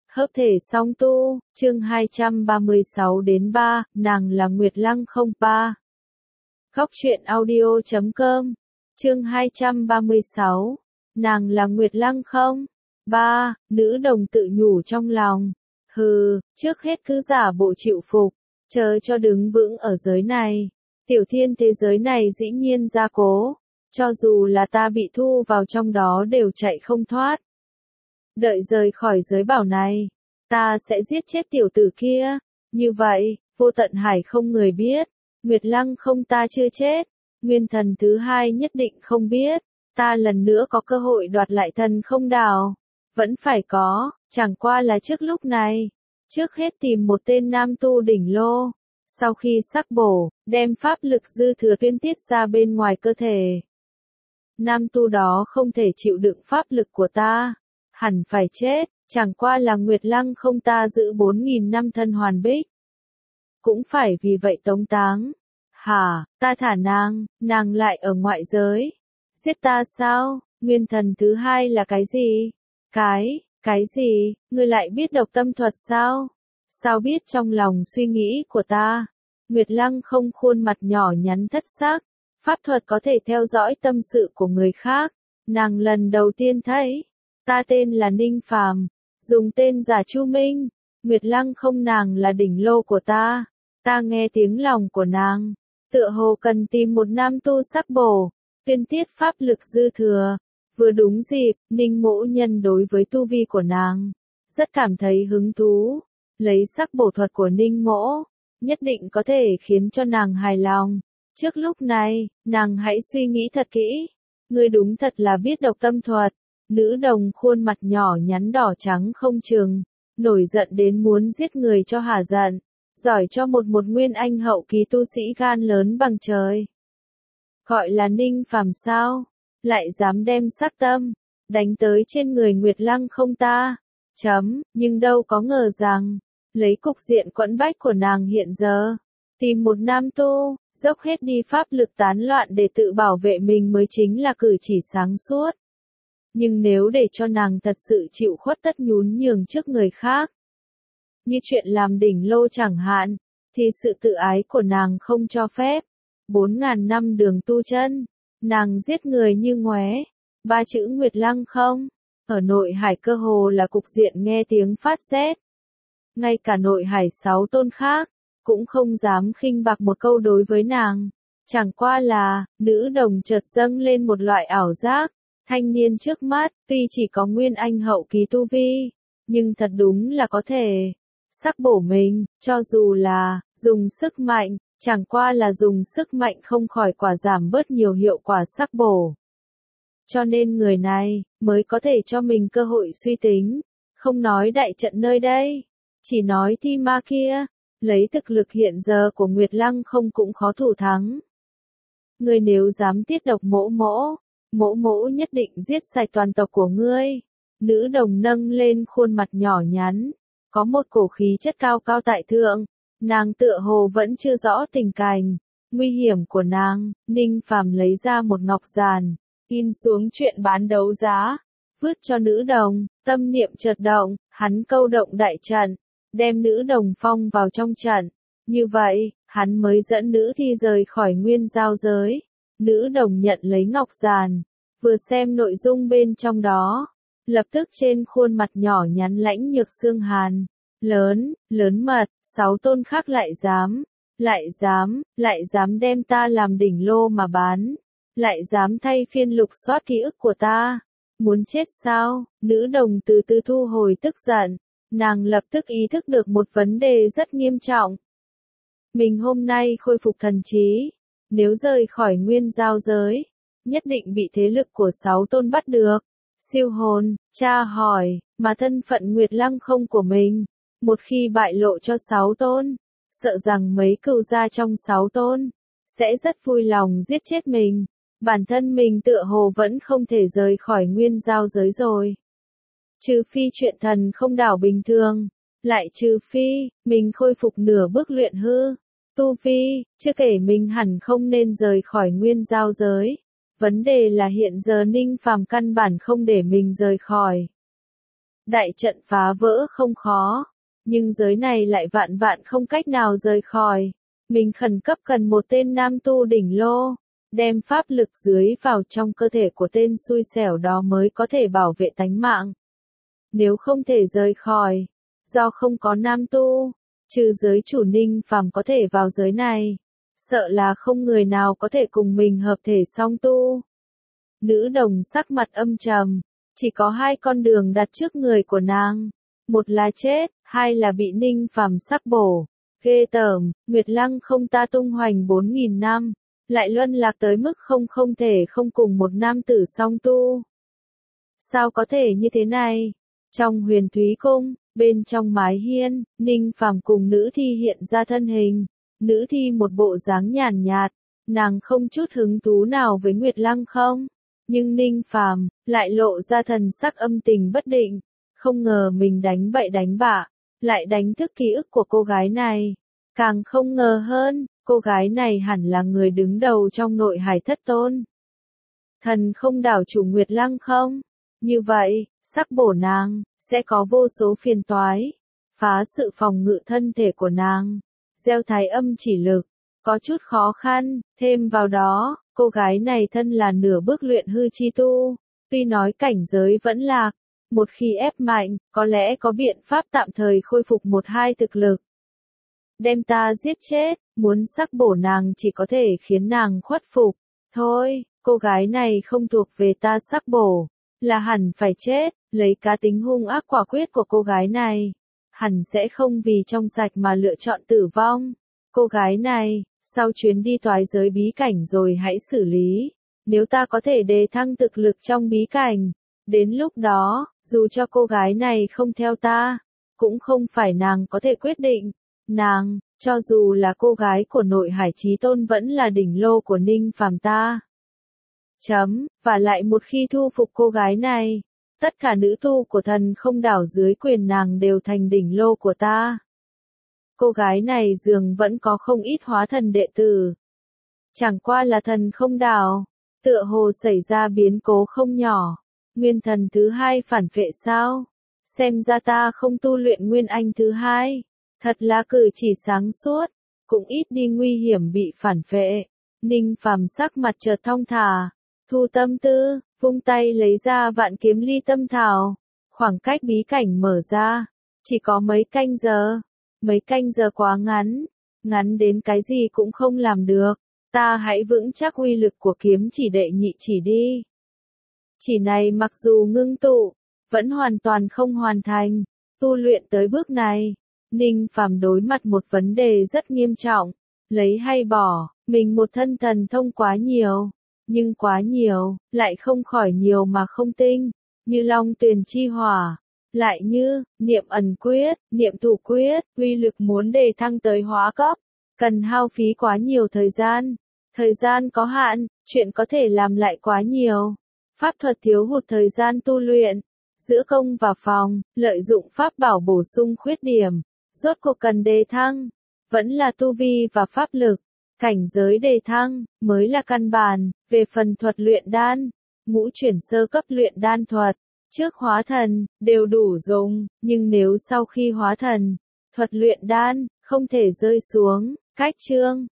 Hợp thể song tu, chương 236 đến 3, nàng là Nguyệt Lăng không 3. Góc truyện audio.com, chương 236, nàng là Nguyệt Lăng không? 3, nữ đồng tự nhủ trong lòng. Hừ, trước hết cứ giả bộ chịu phục, chờ cho đứng vững ở giới này. Tiểu thiên thế giới này dĩ nhiên gia cố, cho dù là ta bị thu vào trong đó đều chạy không thoát. Đợi rời khỏi giới bảo này, ta sẽ giết chết tiểu tử kia. Như vậy, vô tận hải không người biết, Nguyệt Lăng không ta chưa chết, nguyên thần thứ hai nhất định không biết, ta lần nữa có cơ hội đoạt lại thần không đảo. Vẫn phải có, chẳng qua là trước lúc này. Trước hết tìm một tên nam tu đỉnh lô, sau khi sắc bổ, đem pháp lực dư thừa tuyên tiết ra bên ngoài cơ thể. Nam tu đó không thể chịu đựng pháp lực của ta, hẳn phải chết, chẳng qua là Nguyệt Lăng không ta giữ 4.000 năm thân hoàn bích. Cũng phải vì vậy tống táng. Hả, ta thả nàng lại ở ngoại giới. Giết ta sao? Nguyên thần thứ hai là cái gì? Cái gì? Ngươi lại biết độc tâm thuật sao? Sao biết trong lòng suy nghĩ của ta? Nguyệt Lăng không khuôn mặt nhỏ nhắn thất sắc. Pháp thuật có thể theo dõi tâm sự của người khác. Nàng lần đầu tiên thấy. Ta tên là Ninh Phàm, dùng tên giả Chu Minh. Nguyệt Lăng không nàng là đỉnh lô của ta. Ta nghe tiếng lòng của nàng. Tựa hồ cần tìm một nam tu sắc bổ, tuyên tiết pháp lực dư thừa. Vừa đúng dịp, Ninh mỗ nhân đối với tu vi của nàng rất cảm thấy hứng thú. Lấy sắc bổ thuật của Ninh mỗ, nhất định có thể khiến cho nàng hài lòng. Trước lúc này, nàng hãy suy nghĩ thật kỹ. Ngươi đúng thật là biết độc tâm thuật. Nữ đồng khuôn mặt nhỏ nhắn đỏ trắng không chừng, nổi giận đến muốn giết người cho hả giận. Giỏi cho một nguyên anh hậu kỳ tu sĩ gan lớn bằng trời. Gọi là Ninh Phàm sao? Lại dám đem sắc tâm đánh tới trên người Nguyệt Lăng không ta? Nhưng đâu có ngờ rằng, lấy cục diện quẫn bách của nàng hiện giờ, tìm một nam tu, dốc hết đi pháp lực tán loạn để tự bảo vệ mình mới chính là cử chỉ sáng suốt. Nhưng nếu để cho nàng thật sự chịu khuất tất nhún nhường trước người khác, như chuyện làm đỉnh lô chẳng hạn, thì sự tự ái của nàng không cho phép. 4.000 năm đường tu chân, nàng giết người như ngoé. 3 chữ Nguyệt Lăng không, ở nội hải cơ hồ là cục diện nghe tiếng phát rét. Ngay cả nội hải 6 tôn khác, cũng không dám khinh bạc một câu đối với nàng. Chẳng qua là, nữ đồng chợt dâng lên một loại ảo giác. Thanh niên trước mắt, tuy chỉ có nguyên anh hậu kỳ tu vi, nhưng thật đúng là có thể sắc bổ mình, cho dù là dùng sức mạnh, chẳng qua là dùng sức mạnh không khỏi quả giảm bớt nhiều hiệu quả sắc bổ. Cho nên người này mới có thể cho mình cơ hội suy tính, không nói đại trận nơi đây, chỉ nói thi ma kia, lấy thực lực hiện giờ của Nguyệt Lăng không cũng khó thủ thắng. Ngươi nếu dám tiết độc mỗ mỗ nhất định giết sạch toàn tộc của ngươi. Nữ đồng nâng lên khuôn mặt nhỏ nhắn, có một cổ khí chất cao cao tại thượng, nàng tựa hồ vẫn chưa rõ tình cảnh, nguy hiểm của nàng. Ninh Phàm lấy ra một ngọc giàn, in xuống chuyện bán đấu giá, vứt cho nữ đồng, tâm niệm chợt động, hắn câu động đại trận, đem nữ đồng phong vào trong trận, như vậy, hắn mới dẫn nữ thi rời khỏi nguyên giao giới. Nữ đồng nhận lấy ngọc giàn, vừa xem nội dung bên trong đó, lập tức trên khuôn mặt nhỏ nhắn lãnh nhược xương hàn, lớn mật, 6 tôn khác lại dám đem ta làm đỉnh lô mà bán, lại dám thay phiên lục soát ký ức của ta, muốn chết sao? Nữ đồng từ từ thu hồi tức giận, nàng lập tức ý thức được một vấn đề rất nghiêm trọng. Mình hôm nay khôi phục thần trí, nếu rời khỏi nguyên giao giới, nhất định bị thế lực của 6 tôn bắt được, siêu hồn, tra hỏi, mà thân phận Nguyệt Lăng không của mình, một khi bại lộ cho 6 tôn, sợ rằng mấy cừu gia trong 6 tôn, sẽ rất vui lòng giết chết mình, bản thân mình tựa hồ vẫn không thể rời khỏi nguyên giao giới rồi. Trừ phi chuyện thần không đảo bình thường, lại trừ phi, mình khôi phục nửa bước luyện hư. Tu vi, chưa kể mình hẳn không nên rời khỏi nguyên giao giới. Vấn đề là hiện giờ Ninh Phàm căn bản không để mình rời khỏi. Đại trận phá vỡ không khó, nhưng giới này lại vạn vạn không cách nào rời khỏi. Mình khẩn cấp cần một tên nam tu đỉnh lô, đem pháp lực dưới vào trong cơ thể của tên xui xẻo đó mới có thể bảo vệ tánh mạng. Nếu không thể rời khỏi, do không có nam tu, trừ giới chủ Ninh Phàm có thể vào giới này, sợ là không người nào có thể cùng mình hợp thể song tu. Nữ đồng sắc mặt âm trầm, chỉ có hai con đường đặt trước người của nàng, một là chết, hai là bị Ninh Phàm sắc bổ. Ghê tởm, Nguyệt Lăng không ta tung hoành 4.000 năm, lại luân lạc tới mức không thể không cùng một nam tử song tu. Sao có thể như thế này? Trong Huyền Thúy Cung, bên trong mái hiên, Ninh Phàm cùng nữ thi hiện ra thân hình. Nữ thi một bộ dáng nhàn nhạt, nàng không chút hứng thú nào với Nguyệt Lăng không. Nhưng Ninh Phàm lại lộ ra thần sắc âm tình bất định, không ngờ mình đánh bậy đánh bạ, lại đánh thức ký ức của cô gái này. Càng không ngờ hơn, cô gái này hẳn là người đứng đầu trong nội hải thất tôn. Thần không đảo chủ Nguyệt Lăng không? Như vậy, sắc bổ nàng, sẽ có vô số phiền toái, phá sự phòng ngự thân thể của nàng, gieo thái âm chỉ lực, có chút khó khăn, thêm vào đó, cô gái này thân là nửa bước luyện hư chi tu, tuy nói cảnh giới vẫn lạc, một khi ép mạnh, có lẽ có biện pháp tạm thời khôi phục một hai thực lực. Đem ta giết chết, muốn sắc bổ nàng chỉ có thể khiến nàng khuất phục. Thôi, cô gái này không thuộc về ta sắc bổ, là hẳn phải chết, lấy cá tính hung ác quả quyết của cô gái này. Hẳn sẽ không vì trong sạch mà lựa chọn tử vong. Cô gái này, sau chuyến đi toái giới bí cảnh rồi hãy xử lý. Nếu ta có thể đề thăng thực lực trong bí cảnh, đến lúc đó, dù cho cô gái này không theo ta, cũng không phải nàng có thể quyết định. Nàng, cho dù là cô gái của nội hải chí tôn vẫn là đỉnh lô của Ninh Phàm ta. Và lại một khi thu phục cô gái này, tất cả nữ tu của thần không đảo dưới quyền nàng đều thành đỉnh lô của ta. Cô gái này dường vẫn có không ít hóa thần đệ tử. Chẳng qua là thần không đảo, tựa hồ xảy ra biến cố không nhỏ. Nguyên thần thứ hai phản phệ sao? Xem ra ta không tu luyện nguyên anh thứ hai. Thật là cử chỉ sáng suốt, cũng ít đi nguy hiểm bị phản phệ. Ninh Phàm sắc mặt chợt thong thả, thu tâm tư, vung tay lấy ra vạn kiếm ly tâm thảo. Khoảng cách bí cảnh mở ra, chỉ có mấy canh giờ. Mấy canh giờ quá ngắn, ngắn đến cái gì cũng không làm được. Ta hãy vững chắc uy lực của kiếm chỉ đệ nhị chỉ đi. Chỉ này mặc dù ngưng tụ, vẫn hoàn toàn không hoàn thành. Tu luyện tới bước này, Ninh Phàm đối mặt một vấn đề rất nghiêm trọng. Lấy hay bỏ, mình một thân thần thông quá nhiều. Nhưng quá nhiều, lại không khỏi nhiều mà không tinh. Như long tuyền chi hỏa. Lại như, niệm ẩn quyết, niệm thủ quyết, uy lực muốn đề thăng tới hóa cấp. Cần hao phí quá nhiều thời gian. Thời gian có hạn, chuyện có thể làm lại quá nhiều. Pháp thuật thiếu hụt thời gian tu luyện. Giữa công và phòng, lợi dụng pháp bảo bổ sung khuyết điểm. Rốt cuộc cần đề thăng. Vẫn là tu vi và pháp lực. Cảnh giới đề thăng, mới là căn bản. Về phần thuật luyện đan, ngũ chuyển sơ cấp luyện đan thuật. Trước hóa thần, đều đủ dùng, nhưng nếu sau khi hóa thần, thuật luyện đan, không thể rơi xuống. Cách chương